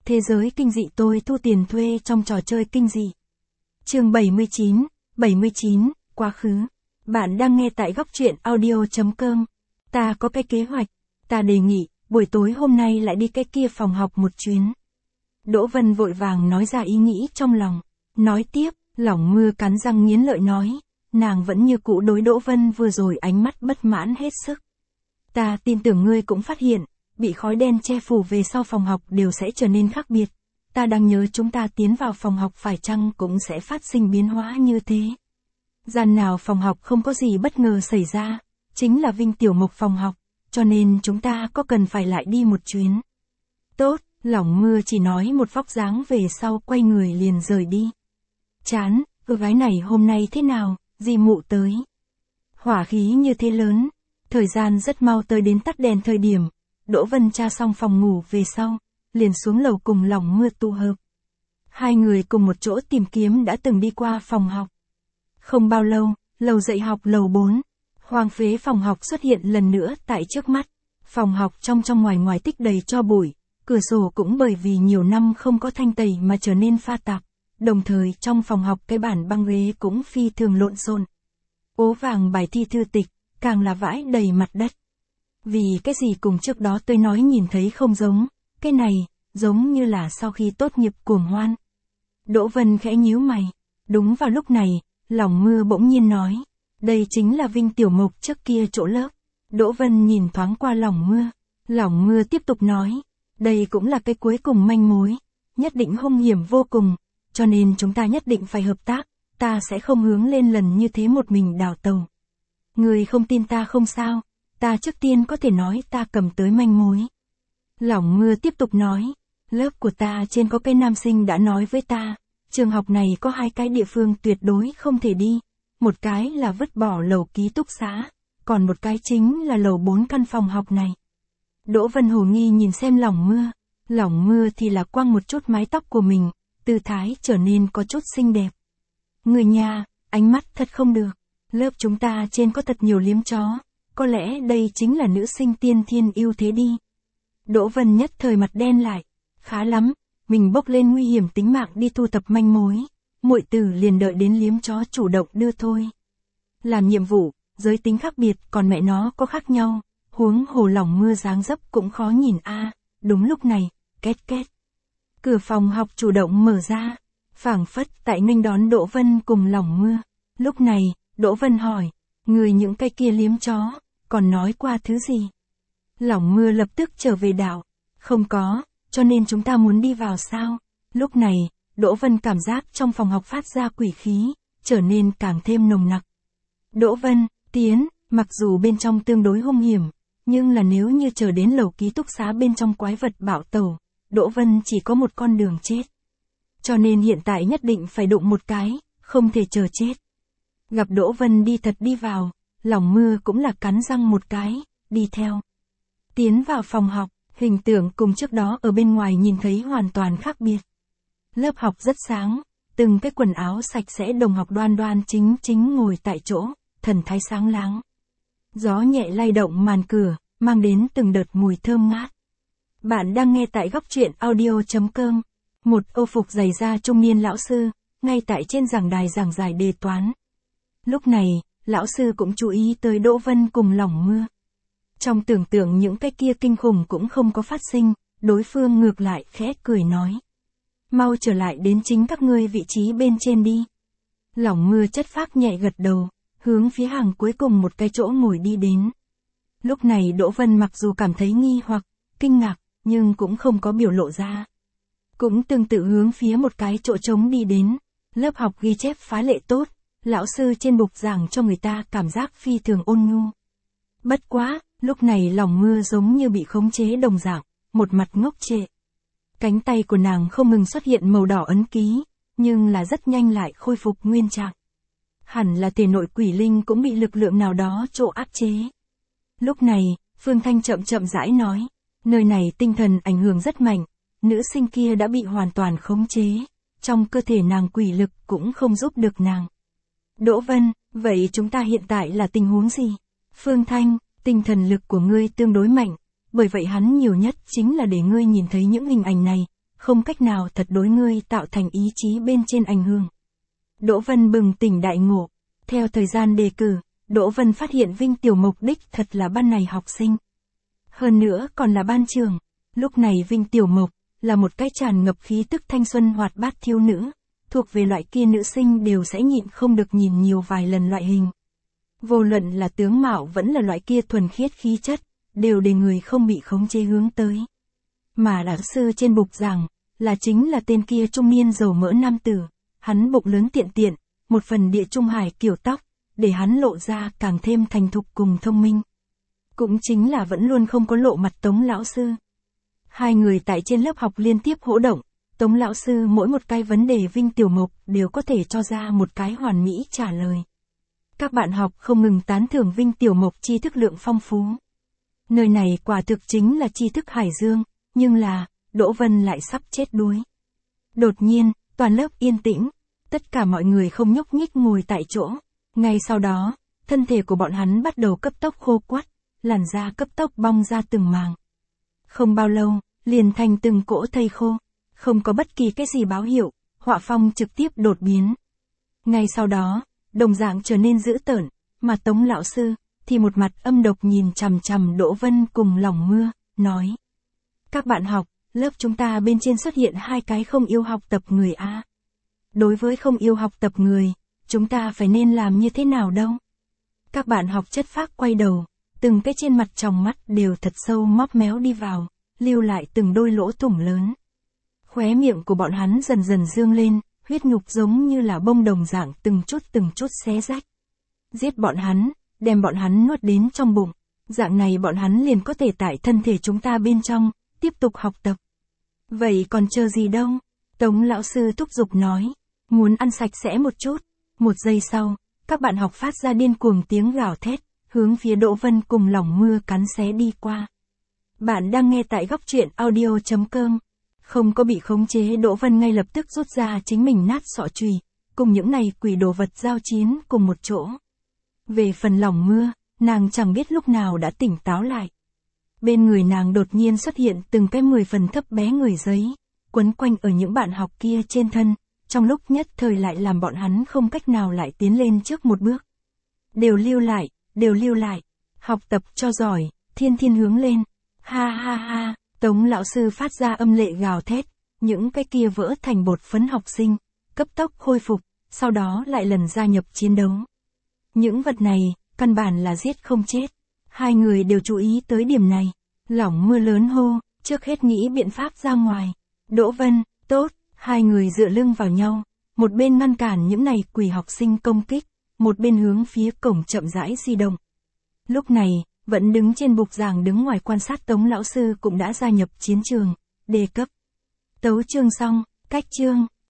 Thế giới kinh dị tôi thu tiền thuê trong trò chơi kinh dị. Chương 79, quá khứ. Bạn đang nghe tại góc truyện audio.com. Ta có cái kế hoạch. Ta đề nghị, buổi tối hôm nay lại đi cái kia phòng học một chuyến. Đỗ Vân vội vàng nói ra ý nghĩ trong lòng. Nói tiếp, Lỏng Mưa cắn răng nghiến lợi nói. Nàng vẫn như cũ đối Đỗ Vân vừa rồi ánh mắt bất mãn hết sức. Ta tin tưởng ngươi cũng phát hiện, bị khói đen che phủ về sau phòng học đều sẽ trở nên khác biệt. Ta đang nhớ chúng ta tiến vào phòng học phải chăng cũng sẽ phát sinh biến hóa như thế. Gian nào phòng học không có gì bất ngờ xảy ra, chính là Vinh Tiểu Mộc phòng học, cho nên chúng ta có cần phải lại đi một chuyến. Tốt, Lỏng Mưa chỉ nói một vóc dáng về sau quay người liền rời đi. Chán, cô gái này hôm nay thế nào, dì mụ tới. Hỏa khí như thế lớn, thời gian rất mau tới đến tắt đèn thời điểm. Đỗ Vân tra xong phòng ngủ về sau, liền xuống lầu cùng Lỏng Mưa tụ hợp. Hai người cùng một chỗ tìm kiếm đã từng đi qua phòng học. Không bao lâu, lầu dạy học lầu 4, hoang phế phòng học xuất hiện lần nữa tại trước mắt. Phòng học trong ngoài tích đầy tro bụi, cửa sổ cũng bởi vì nhiều năm không có thanh tẩy mà trở nên pha tạp. Đồng thời trong phòng học cái bàn băng ghế cũng phi thường lộn xộn. Ố vàng bài thi thư tịch, càng là vãi đầy mặt đất. Vì cái gì cùng trước đó tôi nói nhìn thấy không giống, cái này, giống như là sau khi tốt nghiệp cuồng hoan. Đỗ Vân khẽ nhíu mày. Đúng vào lúc này, Lỏng Mưa bỗng nhiên nói. Đây chính là Vinh Tiểu Mộc trước kia chỗ lớp. Đỗ Vân nhìn thoáng qua Lỏng Mưa. Lỏng Mưa tiếp tục nói. Đây cũng là cái cuối cùng manh mối. Nhất định hung hiểm vô cùng. Cho nên chúng ta nhất định phải hợp tác. Ta sẽ không hướng lên lần như thế một mình đào tàu. Người không tin ta không sao. Ta trước tiên có thể nói ta cầm tới manh mối. Lỏng Mưa tiếp tục nói. Lớp của ta trên có cái nam sinh đã nói với ta. Trường học này có hai cái địa phương tuyệt đối không thể đi. Một cái là vứt bỏ lầu ký túc xá. Còn một cái chính là lầu 4 căn phòng học này. Đỗ Vân hồ nghi nhìn xem Lỏng Mưa. Lỏng Mưa thì là quăng một chút mái tóc của mình. Tư thái trở nên có chút xinh đẹp. Người nhà, ánh mắt thật không được. Lớp chúng ta trên có thật nhiều liếm chó. Có lẽ đây chính là nữ sinh tiên thiên ưu thế đi. Đỗ Vân nhất thời mặt đen lại. Khá lắm, mình bốc lên nguy hiểm tính mạng đi thu thập manh mối. Muội tử liền đợi đến liếm chó chủ động đưa thôi. Làm nhiệm vụ, giới tính khác biệt còn mẹ nó có khác nhau. Huống hồ Lỏng Mưa dáng dấp cũng khó nhìn a. Đúng lúc này, két két. Cửa phòng học chủ động mở ra. Phảng phất tại nghênh đón Đỗ Vân cùng Lỏng Mưa. Lúc này, Đỗ Vân hỏi. Người những cái kia liếm chó, còn nói qua thứ gì? Lỏng Mưa lập tức trở về đạo. Không có, cho nên chúng ta muốn đi vào sao? Lúc này, Đỗ Vân cảm giác trong phòng học phát ra quỷ khí, trở nên càng thêm nồng nặc. Đỗ Vân, tiến, mặc dù bên trong tương đối hung hiểm, nhưng là nếu như chờ đến lầu ký túc xá bên trong quái vật bạo tẩu, Đỗ Vân chỉ có một con đường chết. Cho nên hiện tại nhất định phải đụng một cái, không thể chờ chết. Gặp Đỗ Vân đi thật đi vào, Lỏng Mưa cũng là cắn răng một cái, đi theo. Tiến vào phòng học, hình tượng cùng trước đó ở bên ngoài nhìn thấy hoàn toàn khác biệt. Lớp học rất sáng, từng cái quần áo sạch sẽ đồng học đoan đoan chính ngồi tại chỗ, thần thái sáng láng. Gió nhẹ lay động màn cửa, mang đến từng đợt mùi thơm ngát. Bạn đang nghe tại góc truyện audio.com. Một âu phục dày da trung niên lão sư, ngay tại trên giảng đài giảng giải đề toán. Lúc này, lão sư cũng chú ý tới Đỗ Vân cùng Lỏng Mưa. Trong tưởng tượng những cái kia kinh khủng cũng không có phát sinh, đối phương ngược lại khẽ cười nói. Mau trở lại đến chính các ngươi vị trí bên trên đi. Lỏng Mưa chất phác nhẹ gật đầu, hướng phía hàng cuối cùng một cái chỗ ngồi đi đến. Lúc này Đỗ Vân mặc dù cảm thấy nghi hoặc, kinh ngạc, nhưng cũng không có biểu lộ ra. Cũng tương tự hướng phía một cái chỗ trống đi đến. Lớp học ghi chép phá lệ tốt, lão sư trên bục giảng cho người ta cảm giác phi thường ôn nhu. Bất quá, lúc này Lỏng Mưa giống như bị khống chế đồng dạng, một mặt ngốc trệ. Cánh tay của nàng không ngừng xuất hiện màu đỏ ấn ký, nhưng là rất nhanh lại khôi phục nguyên trạng. Hẳn là thể nội quỷ linh cũng bị lực lượng nào đó chỗ áp chế. Lúc này, Phương Thanh chậm rãi nói, nơi này tinh thần ảnh hưởng rất mạnh, nữ sinh kia đã bị hoàn toàn khống chế, trong cơ thể nàng quỷ lực cũng không giúp được nàng. Đỗ Vân, vậy chúng ta hiện tại là tình huống gì? Phương Thanh, tinh thần lực của ngươi tương đối mạnh, bởi vậy hắn nhiều nhất chính là để ngươi nhìn thấy những hình ảnh này, không cách nào thật đối ngươi tạo thành ý chí bên trên ảnh hưởng. Đỗ Vân bừng tỉnh đại ngộ. Theo thời gian đề cử, Đỗ Vân phát hiện Vinh Tiểu Mộc đích thật là ban này học sinh. Hơn nữa còn là ban trưởng. Lúc này Vinh Tiểu Mộc là một cái tràn ngập khí tức thanh xuân hoạt bát thiếu nữ, thuộc về loại kia nữ sinh đều sẽ nhịn không được nhìn nhiều vài lần loại hình. Vô luận là tướng mạo vẫn là loại kia thuần khiết khí chất, đều để người không bị khống chế hướng tới. Mà đạo sư trên bục giảng, là chính là tên kia trung niên dầu mỡ nam tử, hắn bụng lớn tiện tiện, một phần địa trung hải kiểu tóc, để hắn lộ ra càng thêm thành thục cùng thông minh. Cũng chính là vẫn luôn không có lộ mặt Tống lão sư. Hai người tại trên lớp học liên tiếp hỗ động, Tống lão sư mỗi một cái vấn đề Vinh Tiểu Mộc đều có thể cho ra một cái hoàn mỹ trả lời. Các bạn học không ngừng tán thưởng Vinh Tiểu Mộc tri thức lượng phong phú. Nơi này quả thực chính là tri thức hải dương, nhưng là, Đỗ Vân lại sắp chết đuối. Đột nhiên, toàn lớp yên tĩnh, tất cả mọi người không nhúc nhích ngồi tại chỗ. Ngay sau đó, thân thể của bọn hắn bắt đầu cấp tốc khô quắt, làn da cấp tốc bong ra từng màng. Không bao lâu, liền thành từng cỗ thây khô, không có bất kỳ cái gì báo hiệu, họa phong trực tiếp đột biến. Ngay sau đó, đồng dạng trở nên dữ tợn, mà Tống lão sư thì một mặt âm độc nhìn chằm chằm Đỗ Vân cùng Lòng Mưa, nói: "Các bạn học, lớp chúng ta bên trên xuất hiện hai cái không yêu học tập người a. Đối với không yêu học tập người, chúng ta phải nên làm như thế nào đâu?" Các bạn học chất phác quay đầu, từng cái trên mặt tròng mắt đều thật sâu móp méo đi vào, lưu lại từng đôi lỗ thủng lớn. Khóe miệng của bọn hắn dần dần dương lên, huyết nhục giống như là bông đồng dạng từng chút xé rách. Giết bọn hắn, đem bọn hắn nuốt đến trong bụng, dạng này bọn hắn liền có thể tại thân thể chúng ta bên trong, tiếp tục học tập. Vậy còn chờ gì đâu? Tống lão sư thúc giục nói, muốn ăn sạch sẽ một chút. Một giây sau, các bạn học phát ra điên cuồng tiếng gào thét, hướng phía Đỗ Vân cùng Lòng Mưa cắn xé đi qua. Bạn đang nghe tại góc truyện audio.com. Không có bị khống chế, Đỗ Vân ngay lập tức rút ra chính mình nát sọ chùy, cùng những này quỷ đồ vật giao chiến cùng một chỗ. Về phần Lòng Mưa, nàng chẳng biết lúc nào đã tỉnh táo lại. Bên người nàng đột nhiên xuất hiện từng cái 10 phần thấp bé người giấy, quấn quanh ở những bạn học kia trên thân, trong lúc nhất thời lại làm bọn hắn không cách nào lại tiến lên trước một bước. Đều lưu lại, học tập cho giỏi, thiên thiên hướng lên, ha ha ha. Tống lão sư phát ra âm lệ gào thét, những cái kia vỡ thành bột phấn học sinh, cấp tốc khôi phục, sau đó lại lần gia nhập chiến đấu. Những vật này, căn bản là giết không chết. Hai người đều chú ý tới điểm này. Lòng Mưa lớn hô, trước hết nghĩ biện pháp ra ngoài. Đỗ Vân, tốt, hai người dựa lưng vào nhau, một bên ngăn cản những này quỷ học sinh công kích, một bên hướng phía cổng chậm rãi di động. Lúc này, vẫn đứng trên bục giảng đứng ngoài quan sát Tống lão sư cũng đã gia nhập chiến trường, đề cấp. Tấu chương xong, cách chương.